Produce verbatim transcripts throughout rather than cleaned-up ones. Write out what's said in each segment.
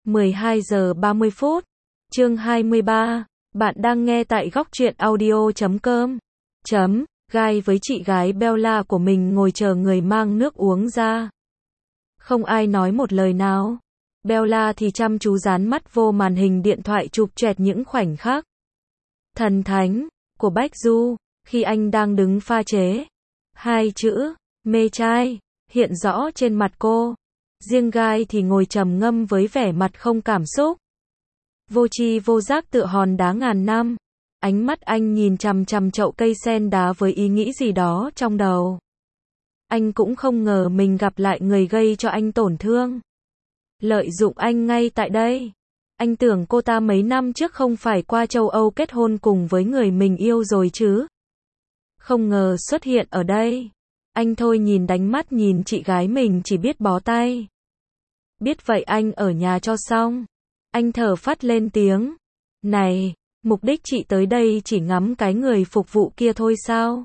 mười hai giờ ba mươi phút. Chương hai mươi ba. Bạn đang nghe tại góc truyện audio chấm com. Chấm. Guy với chị gái Bella của mình ngồi chờ người mang nước uống ra. Không ai nói một lời nào. Bella thì chăm chú dán mắt vô màn hình điện thoại chụp choẹt những khoảnh khắc thần thánh của Bách Du khi anh đang đứng pha chế. Hai chữ mê trai hiện rõ trên mặt cô. Riêng Guy thì ngồi trầm ngâm với vẻ mặt không cảm xúc. Vô tri vô giác tựa hòn đá ngàn năm. Ánh mắt anh nhìn chằm chằm chậu cây sen đá với ý nghĩ gì đó trong đầu. Anh cũng không ngờ mình gặp lại người gây cho anh tổn thương. Lợi dụng anh ngay tại đây. Anh tưởng cô ta mấy năm trước không phải qua châu Âu kết hôn cùng với người mình yêu rồi chứ. Không ngờ xuất hiện ở đây. Anh thôi nhìn đánh mắt nhìn chị gái mình chỉ biết bó tay. Biết vậy anh ở nhà cho xong. Anh thở phắt lên tiếng. Này, mục đích chị tới đây chỉ ngắm cái người phục vụ kia thôi sao?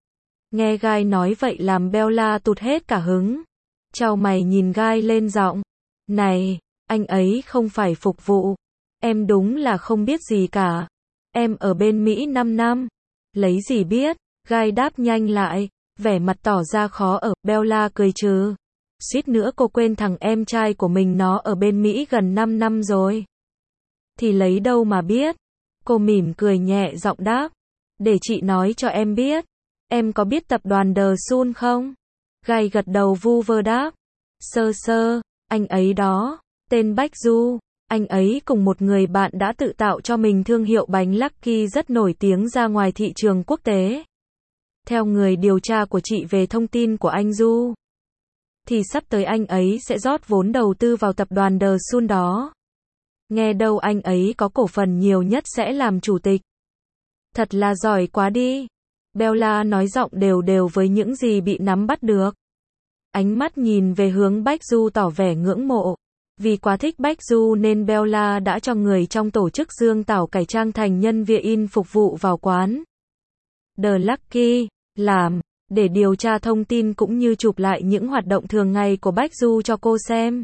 Nghe Guy nói vậy làm Bella tụt hết cả hứng. Chau mày nhìn Guy lên giọng. Này, anh ấy không phải phục vụ. Em đúng là không biết gì cả. Em ở bên Mỹ năm năm. Lấy gì biết? Guy đáp nhanh lại, vẻ mặt tỏ ra khó ở. Bella cười trừ. Suýt nữa cô quên thằng em trai của mình nó ở bên Mỹ gần năm năm rồi. Thì lấy đâu mà biết? Cô mỉm cười nhẹ giọng đáp. Để chị nói cho em biết. Em có biết tập đoàn The Sun không? Guy gật đầu vu vơ đáp. Sơ sơ, anh ấy đó. Tên Bách Du. Anh ấy cùng một người bạn đã tự tạo cho mình thương hiệu bánh Lucky rất nổi tiếng ra ngoài thị trường quốc tế. Theo người điều tra của chị về thông tin của anh Du, thì sắp tới anh ấy sẽ rót vốn đầu tư vào tập đoàn The Sun đó. Nghe đâu anh ấy có cổ phần nhiều nhất sẽ làm chủ tịch. Thật là giỏi quá đi. Bella nói giọng đều đều với những gì bị nắm bắt được. Ánh mắt nhìn về hướng Bách Du tỏ vẻ ngưỡng mộ. Vì quá thích Bách Du nên Bella đã cho người trong tổ chức Dương Tảo cải trang thành nhân viên in phục vụ vào quán The Lucky, làm, để điều tra thông tin cũng như chụp lại những hoạt động thường ngày của Bách Du cho cô xem.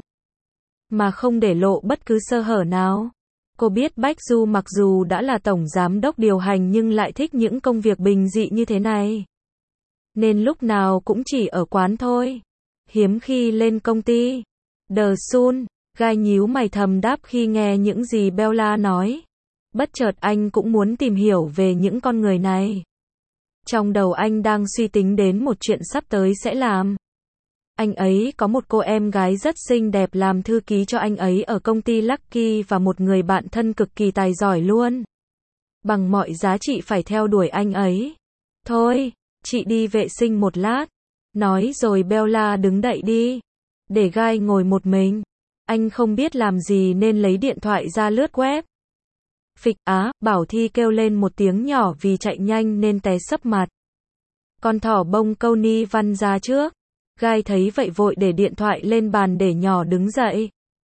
Mà không để lộ bất cứ sơ hở nào. Cô biết Bách Du mặc dù đã là tổng giám đốc điều hành nhưng lại thích những công việc bình dị như thế này. Nên lúc nào cũng chỉ ở quán thôi. Hiếm khi lên công ty. The Sun, Guy nhíu mày thầm đáp khi nghe những gì Bella nói. Bất chợt anh cũng muốn tìm hiểu về những con người này. Trong đầu anh đang suy tính đến một chuyện sắp tới sẽ làm. Anh ấy có một cô em gái rất xinh đẹp làm thư ký cho anh ấy ở công ty Lucky và một người bạn thân cực kỳ tài giỏi luôn. Bằng mọi giá trị phải theo đuổi anh ấy. Thôi, chị đi vệ sinh một lát. Nói rồi Bella đứng dậy đi. Để Guy ngồi một mình. Anh không biết làm gì nên lấy điện thoại ra lướt web. Phịch á, Bảo Thi kêu lên một tiếng nhỏ vì chạy nhanh nên té sấp mặt. Con thỏ bông câu ni văn ra trước. Guy thấy vậy vội để điện thoại lên bàn để nhỏ đứng dậy.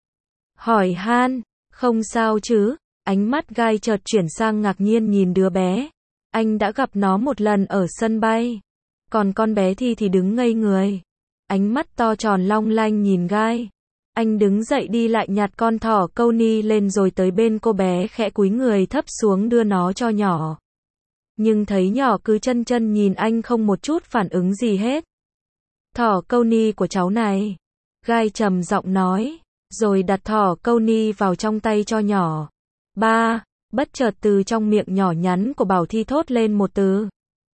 Hỏi han, không sao chứ? Ánh mắt Guy chợt chuyển sang ngạc nhiên nhìn đứa bé. Anh đã gặp nó một lần ở sân bay. Còn con bé Thi thì đứng ngây người. Ánh mắt to tròn long lanh nhìn Guy. Anh đứng dậy đi lại nhặt con thỏ câu ni lên rồi tới bên cô bé khẽ cúi người thấp xuống đưa nó cho nhỏ. Nhưng thấy nhỏ cứ chân chân nhìn anh không một chút phản ứng gì hết. Thỏ câu ni của cháu này. Guy trầm giọng nói. Rồi đặt thỏ câu ni vào trong tay cho nhỏ. Ba, bất chợt từ trong miệng nhỏ nhắn của Bảo Thi thốt lên một từ.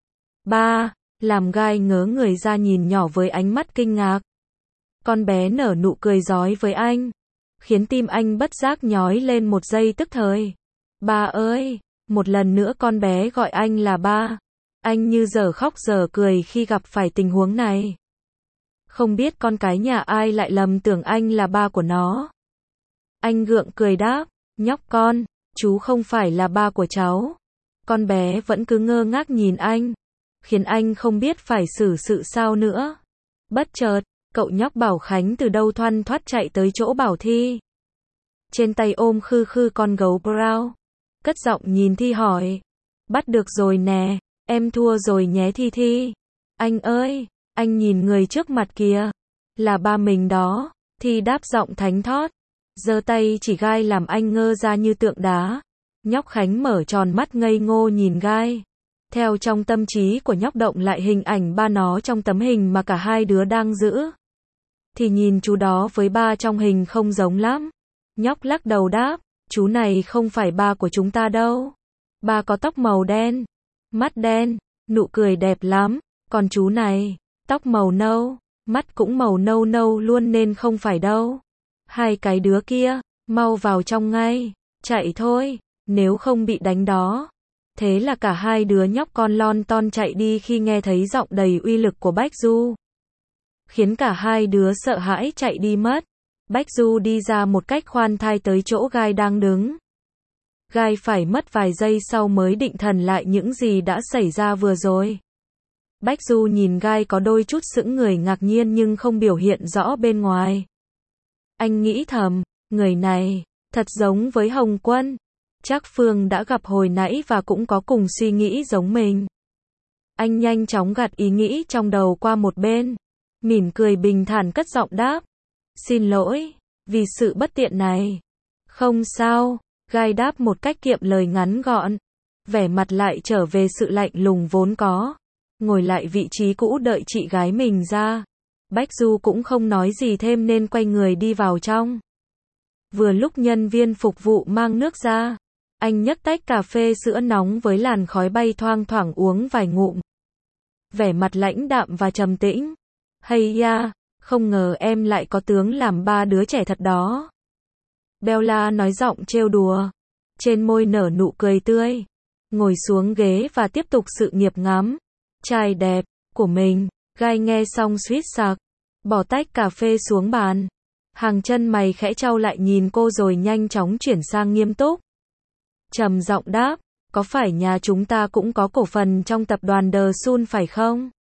Ba, làm Guy ngớ người ra nhìn nhỏ với ánh mắt kinh ngạc. Con bé nở nụ cười rói với anh. Khiến tim anh bất giác nhói lên một giây tức thời. Ba ơi, một lần nữa con bé gọi anh là ba. Anh như dở khóc dở cười khi gặp phải tình huống này. Không biết con cái nhà ai lại lầm tưởng anh là ba của nó. Anh gượng cười đáp, nhóc con, chú không phải là ba của cháu. Con bé vẫn cứ ngơ ngác nhìn anh, khiến anh không biết phải xử sự sao nữa. Bất chợt, cậu nhóc Bảo Khánh từ đâu thoăn thoắt chạy tới chỗ Bảo Thi. Trên tay ôm khư khư con gấu brown. Cất giọng nhìn Thi hỏi. Bắt được rồi nè, em thua rồi nhé Thi Thi. Anh ơi, anh nhìn người trước mặt kìa. Là ba mình đó. Thi đáp giọng thánh thót. giơ tay chỉ gai làm anh ngơ ra như tượng đá. Nhóc Khánh mở tròn mắt ngây ngô nhìn gai. Theo trong tâm trí của nhóc động lại hình ảnh ba nó trong tấm hình mà cả hai đứa đang giữ. Thì nhìn chú đó với ba trong hình không giống lắm. Nhóc lắc đầu đáp, chú này không phải ba của chúng ta đâu. Ba có tóc màu đen, mắt đen, nụ cười đẹp lắm. Còn chú này, tóc màu nâu, mắt cũng màu nâu nâu luôn nên không phải đâu. Hai cái đứa kia, mau vào trong ngay, chạy thôi, nếu không bị đánh đó. Thế là cả hai đứa nhóc con lon ton chạy đi khi nghe thấy giọng đầy uy lực của Bách Du. Khiến cả hai đứa sợ hãi chạy đi mất. Bách Du đi ra một cách khoan thai tới chỗ gai đang đứng. Gai phải mất vài giây sau mới định thần lại những gì đã xảy ra vừa rồi. Bách Du nhìn gai có đôi chút sững người ngạc nhiên nhưng không biểu hiện rõ bên ngoài. Anh nghĩ thầm, người này, thật giống với Hồng Quân. Chắc Phương đã gặp hồi nãy và cũng có cùng suy nghĩ giống mình. Anh nhanh chóng gạt ý nghĩ trong đầu qua một bên. Mỉm cười bình thản cất giọng đáp. Xin lỗi, vì sự bất tiện này. Không sao, gai đáp một cách kiệm lời ngắn gọn. Vẻ mặt lại trở về sự lạnh lùng vốn có. Ngồi lại vị trí cũ đợi chị gái mình ra. Bách Du cũng không nói gì thêm nên quay người đi vào trong. Vừa lúc nhân viên phục vụ mang nước ra, anh nhấc tách cà phê sữa nóng với làn khói bay thoang thoảng uống vài ngụm. Vẻ mặt lãnh đạm và trầm tĩnh. Hay ya, không ngờ em lại có tướng làm ba đứa trẻ thật đó. Bella nói giọng trêu đùa. Trên môi nở nụ cười tươi. Ngồi xuống ghế và tiếp tục sự nghiệp ngắm trai đẹp của mình. Gai nghe xong suýt sặc, bỏ tách cà phê xuống bàn. Hàng chân mày khẽ chau lại nhìn cô rồi nhanh chóng chuyển sang nghiêm túc. Trầm giọng đáp, có phải nhà chúng ta cũng có cổ phần trong tập đoàn The Sun phải không?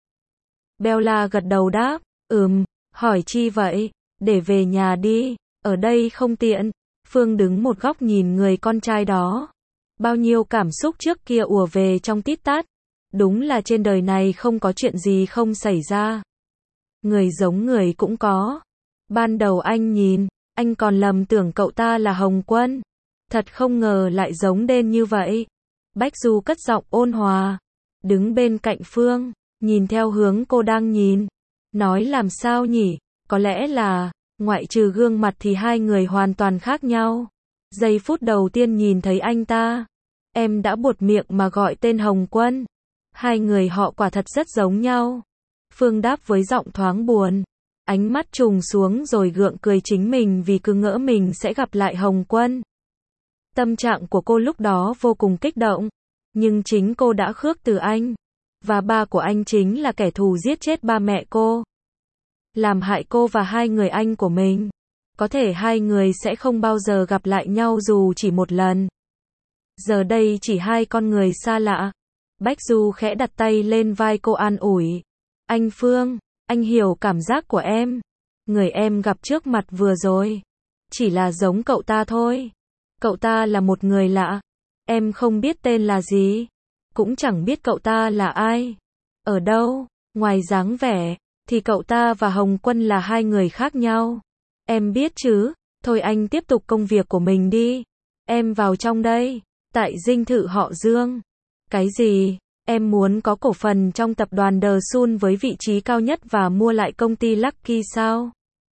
Bella gật đầu đáp, ừm, hỏi chi vậy? Để về nhà đi, ở đây không tiện. Phương đứng một góc nhìn người con trai đó. Bao nhiêu cảm xúc trước kia ùa về trong tít tát. Đúng là trên đời này không có chuyện gì không xảy ra. Người giống người cũng có. Ban đầu anh nhìn, anh còn lầm tưởng cậu ta là Hồng Quân. Thật không ngờ lại giống đên như vậy. Bách Du cất giọng ôn hòa. Đứng bên cạnh Phương, nhìn theo hướng cô đang nhìn. Nói làm sao nhỉ, có lẽ là, ngoại trừ gương mặt thì hai người hoàn toàn khác nhau. Giây phút đầu tiên nhìn thấy anh ta, em đã buột miệng mà gọi tên Hồng Quân. Hai người họ quả thật rất giống nhau. Phương đáp với giọng thoáng buồn. Ánh mắt trùng xuống rồi gượng cười chính mình vì cứ ngỡ mình sẽ gặp lại Hồng Quân. Tâm trạng của cô lúc đó vô cùng kích động. Nhưng chính cô đã khước từ anh. Và ba của anh chính là kẻ thù giết chết ba mẹ cô. Làm hại cô và hai người anh của mình. Có thể hai người sẽ không bao giờ gặp lại nhau dù chỉ một lần. Giờ đây chỉ hai con người xa lạ. Bách Du khẽ đặt tay lên vai cô an ủi. Anh Phương, anh hiểu cảm giác của em. Người em gặp trước mặt vừa rồi chỉ là giống cậu ta thôi. Cậu ta là một người lạ. Em không biết tên là gì. Cũng chẳng biết cậu ta là ai. Ở đâu, ngoài dáng vẻ, thì cậu ta và Hồng Quân là hai người khác nhau. Em biết chứ, thôi anh tiếp tục công việc của mình đi. Em vào trong đây. Tại dinh thự họ Dương. Cái gì? Em muốn có cổ phần trong tập đoàn The Sun với vị trí cao nhất và mua lại công ty Lucky sao?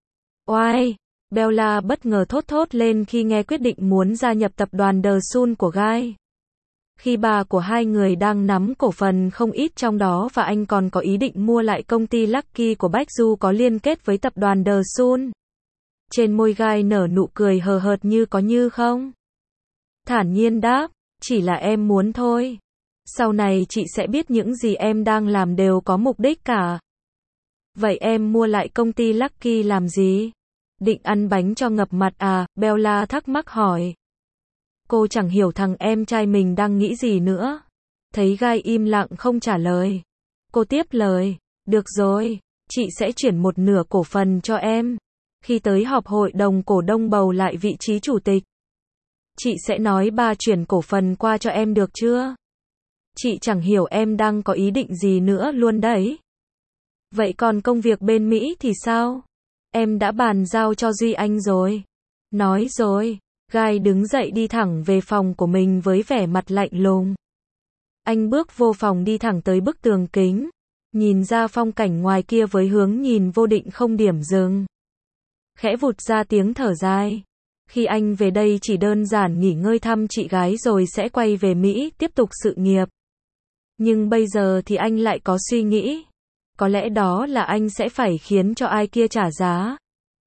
Oai! Bella bất ngờ thốt thốt lên khi nghe quyết định muốn gia nhập tập đoàn The Sun của Gai. Khi bà của hai người đang nắm cổ phần không ít trong đó và anh còn có ý định mua lại công ty Lucky của Bách Du có liên kết với tập đoàn The Sun. Trên môi Gai nở nụ cười hờ hợt như có như không. Thản nhiên đáp, chỉ là em muốn thôi. Sau này chị sẽ biết những gì em đang làm đều có mục đích cả. Vậy em mua lại công ty Lucky làm gì? Định ăn bánh cho ngập mặt à? Bella thắc mắc hỏi. Cô chẳng hiểu thằng em trai mình đang nghĩ gì nữa. Thấy Gai im lặng không trả lời. Cô tiếp lời. Được rồi, chị sẽ chuyển một nửa cổ phần cho em. Khi tới họp hội đồng cổ đông bầu lại vị trí chủ tịch, chị sẽ nói ba chuyển cổ phần qua cho em được chưa? Chị chẳng hiểu em đang có ý định gì nữa luôn đấy. Vậy còn công việc bên Mỹ thì sao? Em đã bàn giao cho Duy Anh rồi. Nói rồi, Gai đứng dậy đi thẳng về phòng của mình với vẻ mặt lạnh lùng. Anh bước vô phòng đi thẳng tới bức tường kính, nhìn ra phong cảnh ngoài kia với hướng nhìn vô định không điểm dừng. Khẽ vụt ra tiếng thở dài. Khi anh về đây chỉ đơn giản nghỉ ngơi thăm chị gái rồi sẽ quay về Mỹ tiếp tục sự nghiệp. Nhưng bây giờ thì anh lại có suy nghĩ. Có lẽ đó là anh sẽ phải khiến cho ai kia trả giá.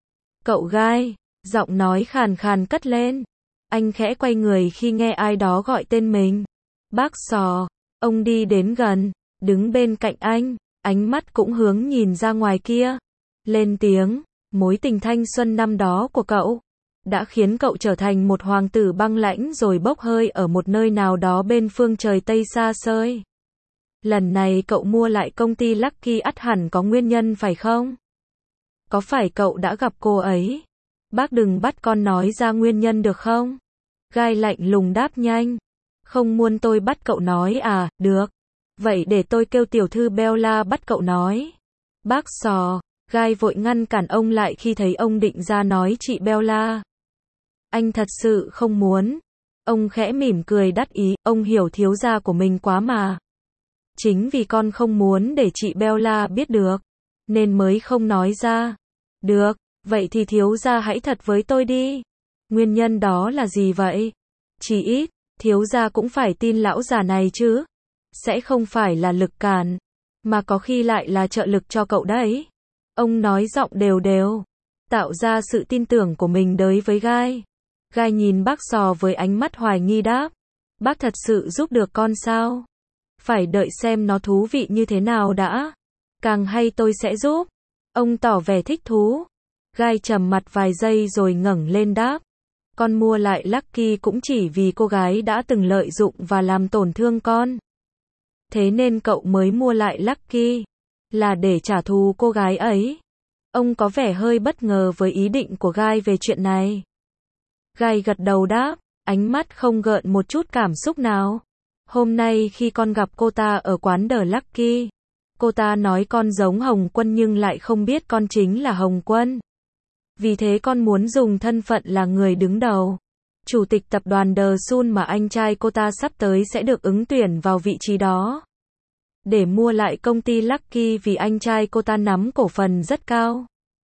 Cậu Gai, giọng nói khàn khàn cất lên. Anh khẽ quay người khi nghe ai đó gọi tên mình. Bác Sò, ông đi đến gần, đứng bên cạnh anh, ánh mắt cũng hướng nhìn ra ngoài kia. Lên tiếng, mối tình thanh xuân năm đó của cậu đã khiến cậu trở thành một hoàng tử băng lãnh rồi bốc hơi ở một nơi nào đó bên phương trời Tây xa xôi. Lần này cậu mua lại công ty Lucky ắt hẳn có nguyên nhân phải không? Có phải cậu đã gặp cô ấy? Bác đừng bắt con nói ra nguyên nhân được không? Gai lạnh lùng đáp nhanh. Không muốn tôi bắt cậu nói à, được. Vậy để tôi kêu tiểu thư Bella bắt cậu nói. Bác Sò, Gai vội ngăn cản ông lại khi thấy ông định ra nói chị Bella. Anh thật sự không muốn. Ông khẽ mỉm cười đắc ý, ông hiểu thiếu gia của mình quá mà. Chính vì con không muốn để chị Bella biết được, nên mới không nói ra. Được, vậy thì thiếu gia hãy thật với tôi đi. Nguyên nhân đó là gì vậy? Chỉ ít, thiếu gia cũng phải tin lão già này chứ. Sẽ không phải là lực cản, mà có khi lại là trợ lực cho cậu đấy. Ông nói giọng đều đều, tạo ra sự tin tưởng của mình đối với Gai. Gai nhìn bác Sò với ánh mắt hoài nghi đáp. Bác thật sự giúp được con sao? Phải đợi xem nó thú vị như thế nào đã. Càng hay tôi sẽ giúp. Ông tỏ vẻ thích thú. Gai trầm mặt vài giây rồi ngẩng lên đáp. Con mua lại Lucky cũng chỉ vì cô gái đã từng lợi dụng và làm tổn thương con. Thế nên cậu mới mua lại Lucky. Là để trả thù cô gái ấy. Ông có vẻ hơi bất ngờ với ý định của Gai về chuyện này. Gai gật đầu đáp, ánh mắt không gợn một chút cảm xúc nào. Hôm nay khi con gặp cô ta ở quán The Lucky, cô ta nói con giống Hồng Quân nhưng lại không biết con chính là Hồng Quân. Vì thế con muốn dùng thân phận là người đứng đầu, chủ tịch tập đoàn The Sun mà anh trai cô ta sắp tới sẽ được ứng tuyển vào vị trí đó. Để mua lại công ty Lucky vì anh trai cô ta nắm cổ phần rất cao.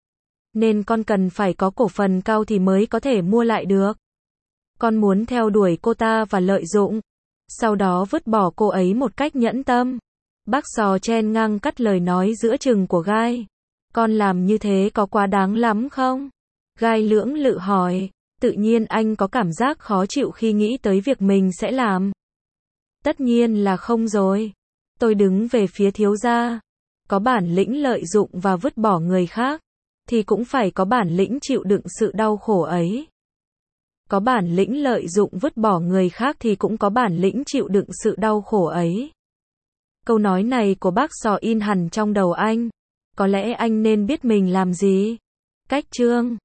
Nên con cần phải có cổ phần cao thì mới có thể mua lại được. Con muốn theo đuổi cô ta và lợi dụng, sau đó vứt bỏ cô ấy một cách nhẫn tâm. Bác Sò chen ngang cắt lời nói giữa chừng của Gai. Con làm như thế có quá đáng lắm không? Gai lưỡng lự hỏi. Tự nhiên anh có cảm giác khó chịu khi nghĩ tới việc mình sẽ làm. Tất nhiên là không rồi. Tôi đứng về phía thiếu gia. Có bản lĩnh lợi dụng và vứt bỏ người khác, thì cũng phải có bản lĩnh chịu đựng sự đau khổ ấy. Có bản lĩnh lợi dụng vứt bỏ người khác thì cũng có bản lĩnh chịu đựng sự đau khổ ấy. Câu nói này của bác Sò in hẳn trong đầu anh. Có lẽ anh nên biết mình làm gì. Cách chương